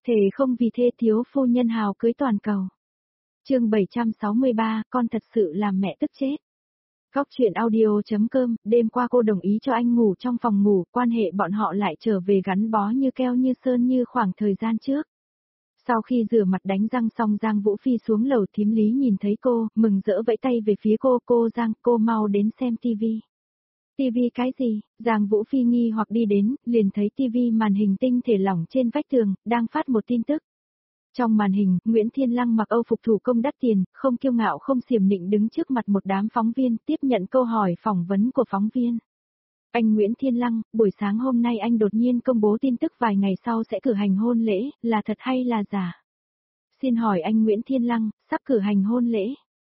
Thề không vì thê thiếu phu nhân hào cưới toàn cầu. Chương 763, con thật sự làm mẹ tức chết. Góc chuyện audio.com, đêm qua cô đồng ý cho anh ngủ trong phòng ngủ, quan hệ bọn họ lại trở về gắn bó như keo như sơn như khoảng thời gian trước. Sau khi rửa mặt đánh răng xong Giang Vũ Phi xuống lầu, thím Lý nhìn thấy cô, mừng rỡ vẫy tay về phía cô Giang, cô mau đến xem tivi. Tivi cái gì? Giang Vũ Phi nghi hoặc đi đến, liền thấy tivi màn hình tinh thể lỏng trên vách tường, đang phát một tin tức. Trong màn hình, Nguyễn Thiên Lăng mặc Âu phục thủ công đắt tiền, không kiêu ngạo không xiểm nịnh đứng trước mặt một đám phóng viên, tiếp nhận câu hỏi phỏng vấn của phóng viên. Anh Nguyễn Thiên Lăng, buổi sáng hôm nay anh đột nhiên công bố tin tức vài ngày sau sẽ cử hành hôn lễ, là thật hay là giả? Xin hỏi anh Nguyễn Thiên Lăng, sắp cử hành hôn lễ.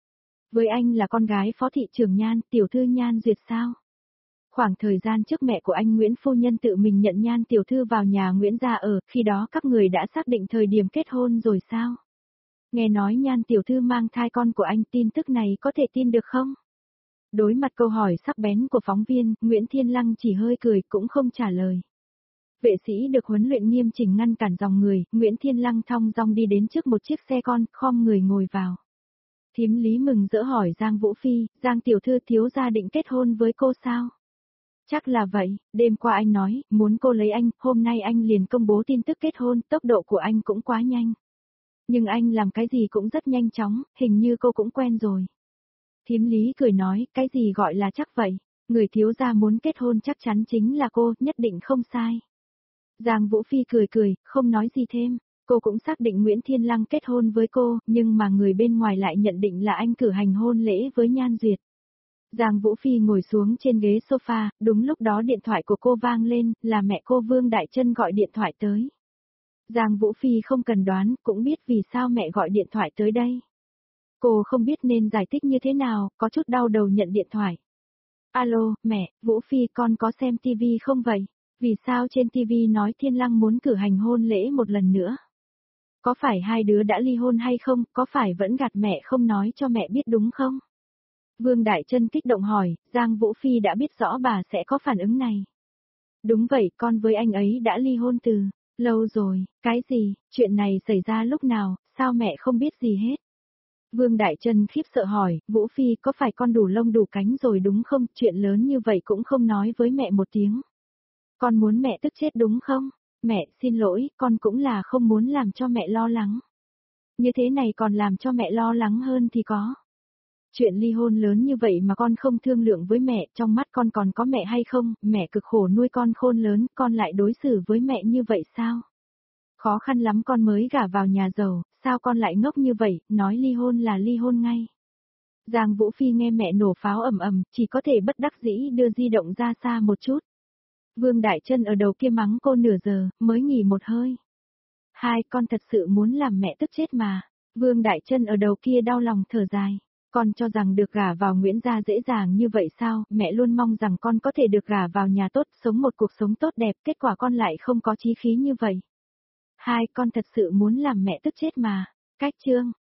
Với anh là con gái phó thị trưởng Nhan, tiểu thư Nhan Duyệt sao? Khoảng thời gian trước mẹ của anh Nguyễn phu nhân tự mình nhận Nhan tiểu thư vào nhà Nguyễn gia ở, khi đó các người đã xác định thời điểm kết hôn rồi sao? Nghe nói Nhan tiểu thư mang thai con của anh, tin tức này có thể tin được không? Đối mặt câu hỏi sắc bén của phóng viên, Nguyễn Thiên Lăng chỉ hơi cười cũng không trả lời. Vệ sĩ được huấn luyện nghiêm chỉnh ngăn cản dòng người, Nguyễn Thiên Lăng thong dong đi đến trước một chiếc xe con, khom người ngồi vào. Thím Lý mừng rỡ hỏi Giang Vũ Phi, Giang tiểu thư thiếu gia định kết hôn với cô sao? Chắc là vậy, đêm qua anh nói, muốn cô lấy anh, hôm nay anh liền công bố tin tức kết hôn, tốc độ của anh cũng quá nhanh. Nhưng anh làm cái gì cũng rất nhanh chóng, hình như cô cũng quen rồi. Thím Lý cười nói, cái gì gọi là chắc vậy, người thiếu gia muốn kết hôn chắc chắn chính là cô, nhất định không sai. Giang Vũ Phi cười, không nói gì thêm, cô cũng xác định Nguyễn Thiên Lăng kết hôn với cô, nhưng mà người bên ngoài lại nhận định là anh cử hành hôn lễ với Nhan Duyệt. Giang Vũ Phi ngồi xuống trên ghế sofa, đúng lúc đó điện thoại của cô vang lên, là mẹ cô Vương Đại Trân gọi điện thoại tới. Giang Vũ Phi không cần đoán, cũng biết vì sao mẹ gọi điện thoại tới đây. Cô không biết nên giải thích như thế nào, có chút đau đầu nhận điện thoại. Alo, mẹ, Vũ Phi con có xem TV không vậy? Vì sao trên TV nói Thiên Lăng muốn cử hành hôn lễ một lần nữa? Có phải hai đứa đã ly hôn hay không, có phải vẫn gạt mẹ không nói cho mẹ biết đúng không? Vương Đại Trân kích động hỏi, Giang Vũ Phi đã biết rõ bà sẽ có phản ứng này. Đúng vậy, con với anh ấy đã ly hôn từ lâu rồi, cái gì, chuyện này xảy ra lúc nào, sao mẹ không biết gì hết? Vương Đại Trân khiếp sợ hỏi, Vũ Phi có phải con đủ lông đủ cánh rồi đúng không, chuyện lớn như vậy cũng không nói với mẹ một tiếng. Con muốn mẹ tức chết đúng không? Mẹ, xin lỗi, con cũng là không muốn làm cho mẹ lo lắng. Như thế này còn làm cho mẹ lo lắng hơn thì có. Chuyện ly hôn lớn như vậy mà con không thương lượng với mẹ, trong mắt con còn có mẹ hay không, mẹ cực khổ nuôi con khôn lớn, con lại đối xử với mẹ như vậy sao? Khó khăn lắm con mới gả vào nhà giàu, sao con lại ngốc như vậy, nói ly hôn là ly hôn ngay. Giang Vũ Phi nghe mẹ nổ pháo ầm ầm, chỉ có thể bất đắc dĩ đưa di động ra xa một chút. Vương Đại Trân ở đầu kia mắng cô nửa giờ, mới nghỉ một hơi. Hai, con thật sự muốn làm mẹ tức chết mà. Vương Đại Trân ở đầu kia đau lòng thở dài. Con cho rằng được gả vào Nguyễn gia dễ dàng như vậy sao, mẹ luôn mong rằng con có thể được gả vào nhà tốt, sống một cuộc sống tốt đẹp, kết quả con lại không có chí khí như vậy. Hai, con thật sự muốn làm mẹ tức chết mà. Cách chương.